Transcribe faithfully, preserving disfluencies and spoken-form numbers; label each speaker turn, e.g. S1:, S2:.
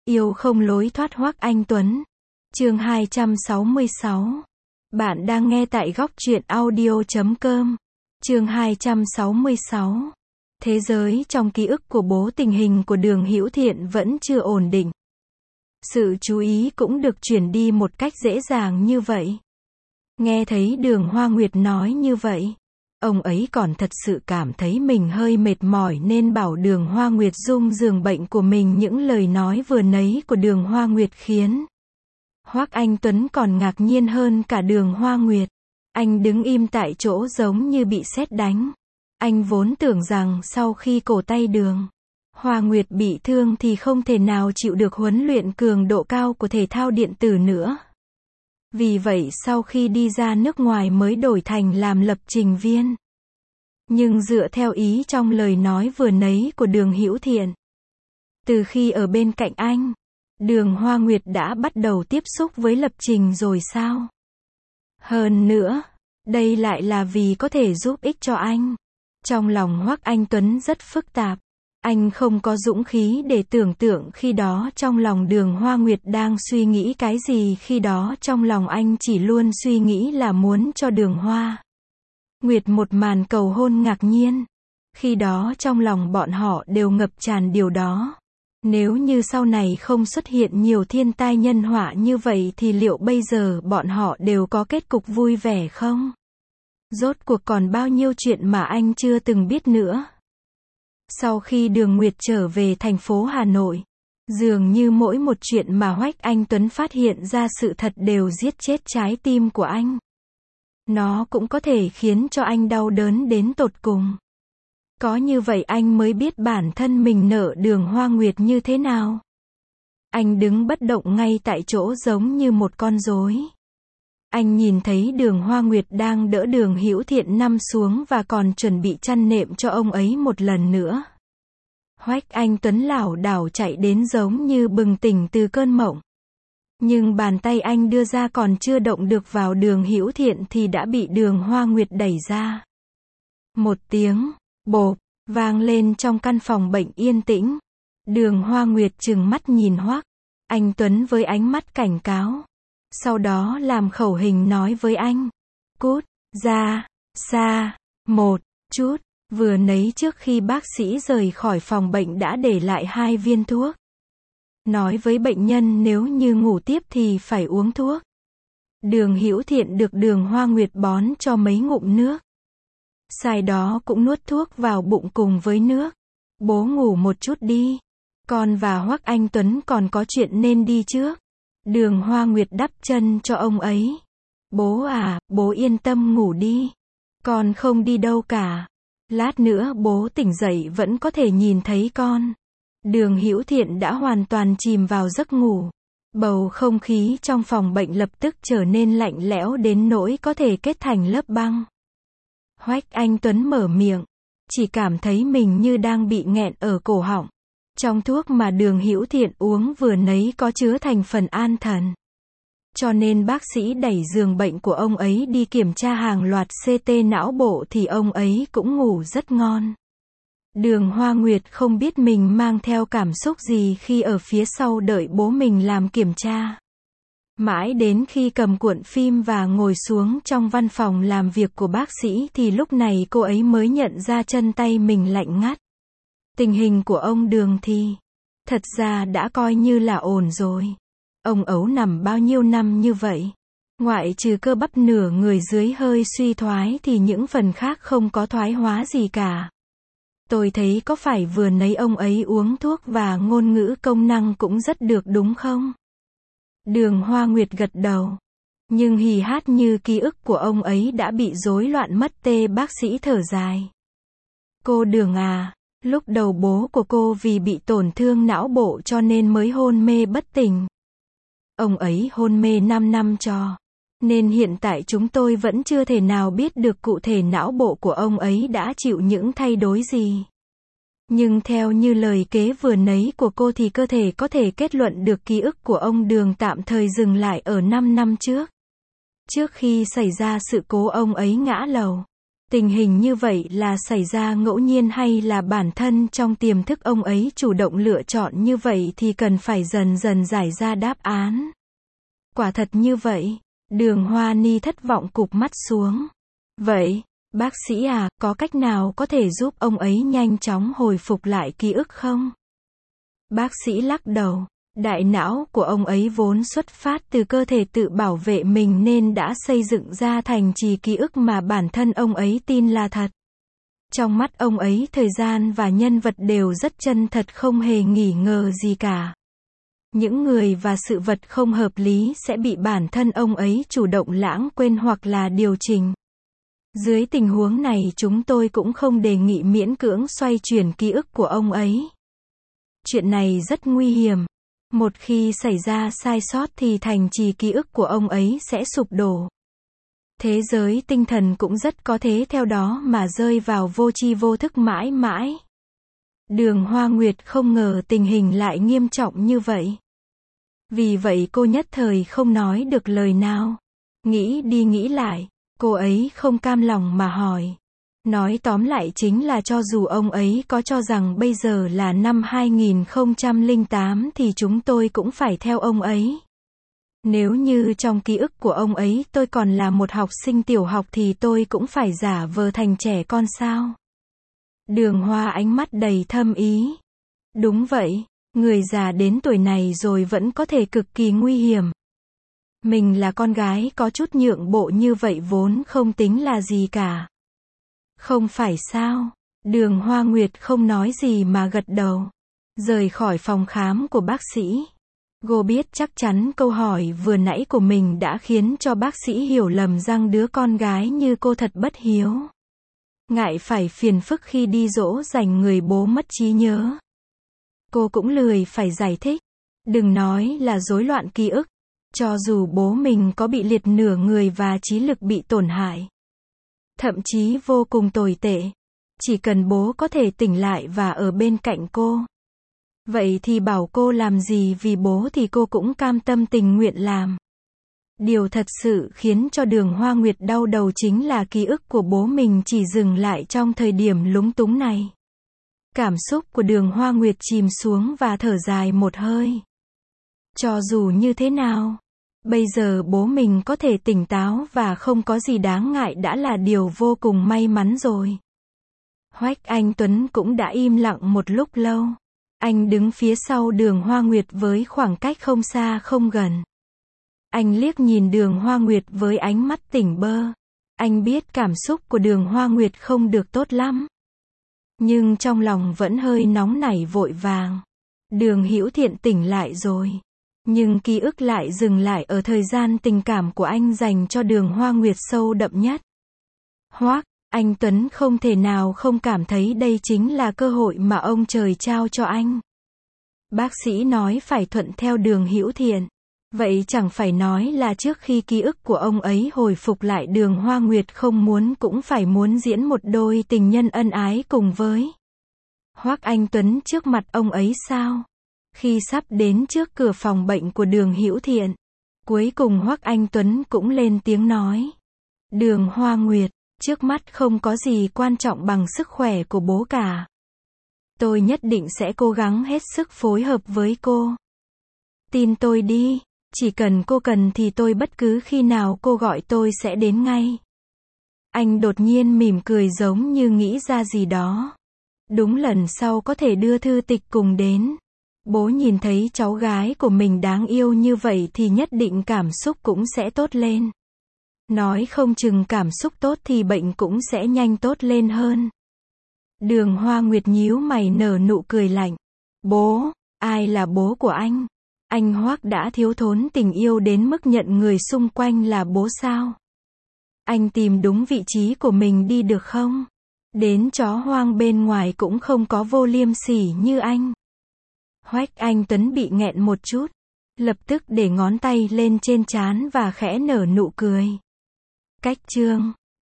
S1: Yêu không lối thoát Hoắc Anh Tuấn. Chương hai trăm sáu mươi sáu. Bạn đang nghe tại góc truyện audio chấm com. Chương hai trăm sáu mươi sáu. Thế giới trong ký ức của bố, tình hình của Đường Hữu Thiện vẫn chưa ổn định. Sự chú ý cũng được chuyển đi một cách dễ dàng như vậy. Nghe thấy Đường Hoa Nguyệt nói như vậy, ông ấy còn thật sự cảm thấy mình hơi mệt mỏi nên bảo Đường Hoa Nguyệt dung giường bệnh của mình. Những lời nói vừa nấy của Đường Hoa Nguyệt khiến Hoắc Anh Tuấn còn ngạc nhiên hơn cả Đường Hoa Nguyệt. Anh đứng im tại chỗ giống như bị sét đánh. Anh vốn tưởng rằng sau khi cổ tay Đường Hoa Nguyệt bị thương thì không thể nào chịu được huấn luyện cường độ cao của thể thao điện tử nữa. Vì vậy sau khi đi ra nước ngoài mới đổi thành làm lập trình viên. Nhưng dựa theo ý trong lời nói vừa nấy của Đường Hữu Thiện, từ khi ở bên cạnh anh, Đường Hoa Nguyệt đã bắt đầu tiếp xúc với lập trình rồi sao? Hơn nữa, đây lại là vì có thể giúp ích cho anh. Trong lòng Hoắc Anh Tuấn rất phức tạp. Anh không có dũng khí để tưởng tượng khi đó trong lòng Đường Hoa Nguyệt đang suy nghĩ cái gì. Khi đó trong lòng anh chỉ luôn suy nghĩ là muốn cho Đường Hoa Nguyệt một màn cầu hôn ngạc nhiên. Khi đó trong lòng bọn họ đều ngập tràn điều đó. Nếu như sau này không xuất hiện nhiều thiên tai nhân họa như vậy thì liệu bây giờ bọn họ đều có kết cục vui vẻ không? Rốt cuộc còn bao nhiêu chuyện mà anh chưa từng biết nữa. Sau khi Đường Nguyệt trở về thành phố Hà Nội, dường như mỗi một chuyện mà Hoắc Anh Tuấn phát hiện ra sự thật đều giết chết trái tim của anh. Nó cũng có thể khiến cho anh đau đớn đến tột cùng. Có như vậy anh mới biết bản thân mình nợ Đường Hoa Nguyệt như thế nào. Anh đứng bất động ngay tại chỗ giống như một con rối. Anh nhìn thấy Đường Hoa Nguyệt đang đỡ Đường Hữu Thiện nằm xuống và còn chuẩn bị chăn nệm cho ông ấy một lần nữa. Hoắc Anh Tuấn lảo đảo chạy đến giống như bừng tỉnh từ cơn mộng. Nhưng bàn tay anh đưa ra còn chưa động được vào Đường Hữu Thiện thì đã bị Đường Hoa Nguyệt đẩy ra. Một tiếng bộp vang lên trong căn phòng bệnh yên tĩnh. Đường Hoa Nguyệt trừng mắt nhìn Hoắc Anh Tuấn với ánh mắt cảnh cáo. Sau đó làm khẩu hình nói với anh. Cút ra xa một chút. Vừa nấy trước khi bác sĩ rời khỏi phòng bệnh đã để lại hai viên thuốc. Nói với bệnh nhân nếu như ngủ tiếp thì phải uống thuốc. Đường Hữu Thiện được Đường Hoa Nguyệt bón cho mấy ngụm nước. Sau đó cũng nuốt thuốc vào bụng cùng với nước. Bố ngủ một chút đi. Con và Hoắc Anh Tuấn còn có chuyện nên đi trước. Đường Hoa Nguyệt đắp chân cho ông ấy. Bố à, bố yên tâm ngủ đi. Con không đi đâu cả. Lát nữa bố tỉnh dậy vẫn có thể nhìn thấy con. Đường Hữu Thiện đã hoàn toàn chìm vào giấc ngủ. Bầu không khí trong phòng bệnh lập tức trở nên lạnh lẽo đến nỗi có thể kết thành lớp băng. Hoắc Anh Tuấn mở miệng, chỉ cảm thấy mình như đang bị nghẹn ở cổ họng. Trong thuốc mà Đường Hữu Thiện uống vừa nấy có chứa thành phần an thần. Cho nên bác sĩ đẩy giường bệnh của ông ấy đi kiểm tra hàng loạt xê tê não bộ thì ông ấy cũng ngủ rất ngon. Đường Hoa Nguyệt không biết mình mang theo cảm xúc gì khi ở phía sau đợi bố mình làm kiểm tra. Mãi đến khi cầm cuộn phim và ngồi xuống trong văn phòng làm việc của bác sĩ thì lúc này cô ấy mới nhận ra chân tay mình lạnh ngắt. Tình hình của ông Đường thì thật ra đã coi như là ổn rồi. Ông ấu nằm bao nhiêu năm như vậy. Ngoại trừ cơ bắp nửa người dưới hơi suy thoái thì những phần khác không có thoái hóa gì cả. Tôi thấy có phải vừa nấy ông ấy uống thuốc và ngôn ngữ công năng cũng rất được đúng không? Đường Hoa Nguyệt gật đầu. Nhưng hì hát như ký ức của ông ấy đã bị rối loạn mất tê. Bác sĩ thở dài. Cô Đường à, lúc đầu bố của cô vì bị tổn thương não bộ cho nên mới hôn mê bất tỉnh. Ông ấy hôn mê năm năm cho. Nên hiện tại chúng tôi vẫn chưa thể nào biết được cụ thể não bộ của ông ấy đã chịu những thay đổi gì. Nhưng theo như lời kế vừa nấy của cô thì cơ thể có thể kết luận được ký ức của ông Đường tạm thời dừng lại ở năm năm trước. Trước khi xảy ra sự cố ông ấy ngã lầu. Tình hình như vậy là xảy ra ngẫu nhiên hay là bản thân trong tiềm thức ông ấy chủ động lựa chọn như vậy thì cần phải dần dần giải ra đáp án. Quả thật như vậy. Đường Hoa Ni thất vọng cụp mắt xuống. Vậy, bác sĩ à, có cách nào có thể giúp ông ấy nhanh chóng hồi phục lại ký ức không? Bác sĩ lắc đầu. Đại não của ông ấy vốn xuất phát từ cơ thể tự bảo vệ mình nên đã xây dựng ra thành trì ký ức mà bản thân ông ấy tin là thật. Trong mắt ông ấy thời gian và nhân vật đều rất chân thật, không hề nghi ngờ gì cả. Những người và sự vật không hợp lý sẽ bị bản thân ông ấy chủ động lãng quên hoặc là điều chỉnh. Dưới tình huống này chúng tôi cũng không đề nghị miễn cưỡng xoay chuyển ký ức của ông ấy. Chuyện này rất nguy hiểm. Một khi xảy ra sai sót thì thành trì ký ức của ông ấy sẽ sụp đổ. Thế giới tinh thần cũng rất có thể theo đó mà rơi vào vô tri vô thức mãi mãi. Đường Hoa Nguyệt không ngờ tình hình lại nghiêm trọng như vậy. Vì vậy cô nhất thời không nói được lời nào. Nghĩ đi nghĩ lại, cô ấy không cam lòng mà hỏi. Nói tóm lại chính là cho dù ông ấy có cho rằng bây giờ là năm hai nghìn không trăm lẻ tám thì chúng tôi cũng phải theo ông ấy. Nếu như trong ký ức của ông ấy tôi còn là một học sinh tiểu học thì tôi cũng phải giả vờ thành trẻ con sao? Đường Hoa ánh mắt đầy thâm ý. Đúng vậy, người già đến tuổi này rồi vẫn có thể cực kỳ nguy hiểm. Mình là con gái có chút nhượng bộ như vậy vốn không tính là gì cả. Không phải sao? Đường Hoa Nguyệt không nói gì mà gật đầu. Rời khỏi phòng khám của bác sĩ. Cô biết chắc chắn câu hỏi vừa nãy của mình đã khiến cho bác sĩ hiểu lầm rằng đứa con gái như cô thật bất hiếu. Ngại phải phiền phức khi đi dỗ dành người bố mất trí nhớ. Cô cũng lười phải giải thích. Đừng nói là rối loạn ký ức. Cho dù bố mình có bị liệt nửa người và trí lực bị tổn hại. Thậm chí vô cùng tồi tệ. Chỉ cần bố có thể tỉnh lại và ở bên cạnh cô. Vậy thì bảo cô làm gì vì bố thì cô cũng cam tâm tình nguyện làm. Điều thật sự khiến cho Đường Hoa Nguyệt đau đầu chính là ký ức của bố mình chỉ dừng lại trong thời điểm lúng túng này. Cảm xúc của Đường Hoa Nguyệt chìm xuống và thở dài một hơi. Cho dù như thế nào, bây giờ bố mình có thể tỉnh táo và không có gì đáng ngại đã là điều vô cùng may mắn rồi. Hoắc Anh Tuấn cũng đã im lặng một lúc lâu. Anh đứng phía sau Đường Hoa Nguyệt với khoảng cách không xa không gần. Anh liếc nhìn Đường Hoa Nguyệt với ánh mắt tỉnh bơ. Anh biết cảm xúc của Đường Hoa Nguyệt không được tốt lắm. Nhưng trong lòng vẫn hơi nóng nảy vội vàng. Đường Hữu Thiện tỉnh lại rồi. Nhưng ký ức lại dừng lại ở thời gian tình cảm của anh dành cho Đường Hoa Nguyệt sâu đậm nhất. Hoắc Anh Tuấn không thể nào không cảm thấy đây chính là cơ hội mà ông trời trao cho anh. Bác sĩ nói phải thuận theo Đường Hữu Thiện. Vậy chẳng phải nói là trước khi ký ức của ông ấy hồi phục lại Đường Hoa Nguyệt không muốn cũng phải muốn diễn một đôi tình nhân ân ái cùng với Hoắc Anh Tuấn trước mặt ông ấy sao? Khi sắp đến trước cửa phòng bệnh của Đường Hữu Thiện, cuối cùng Hoắc Anh Tuấn cũng lên tiếng nói. Đường Hoa Nguyệt, trước mắt không có gì quan trọng bằng sức khỏe của bố cả. Tôi nhất định sẽ cố gắng hết sức phối hợp với cô. Tin tôi đi, chỉ cần cô cần thì tôi bất cứ khi nào cô gọi tôi sẽ đến ngay. Anh đột nhiên mỉm cười giống như nghĩ ra gì đó. Đúng, lần sau có thể đưa Thư Tịch cùng đến. Bố nhìn thấy cháu gái của mình đáng yêu như vậy thì nhất định cảm xúc cũng sẽ tốt lên. Nói không chừng cảm xúc tốt thì bệnh cũng sẽ nhanh tốt lên hơn. Đường Hoa Nguyệt nhíu mày nở nụ cười lạnh. Bố, ai là bố của anh? Anh Hoắc đã thiếu thốn tình yêu đến mức nhận người xung quanh là bố sao? Anh tìm đúng vị trí của mình đi được không? Đến chó hoang bên ngoài cũng không có vô liêm sỉ như anh. Hoắc Anh Tuấn bị nghẹn một chút, lập tức để ngón tay lên trên trán và khẽ nở nụ cười. Cách chương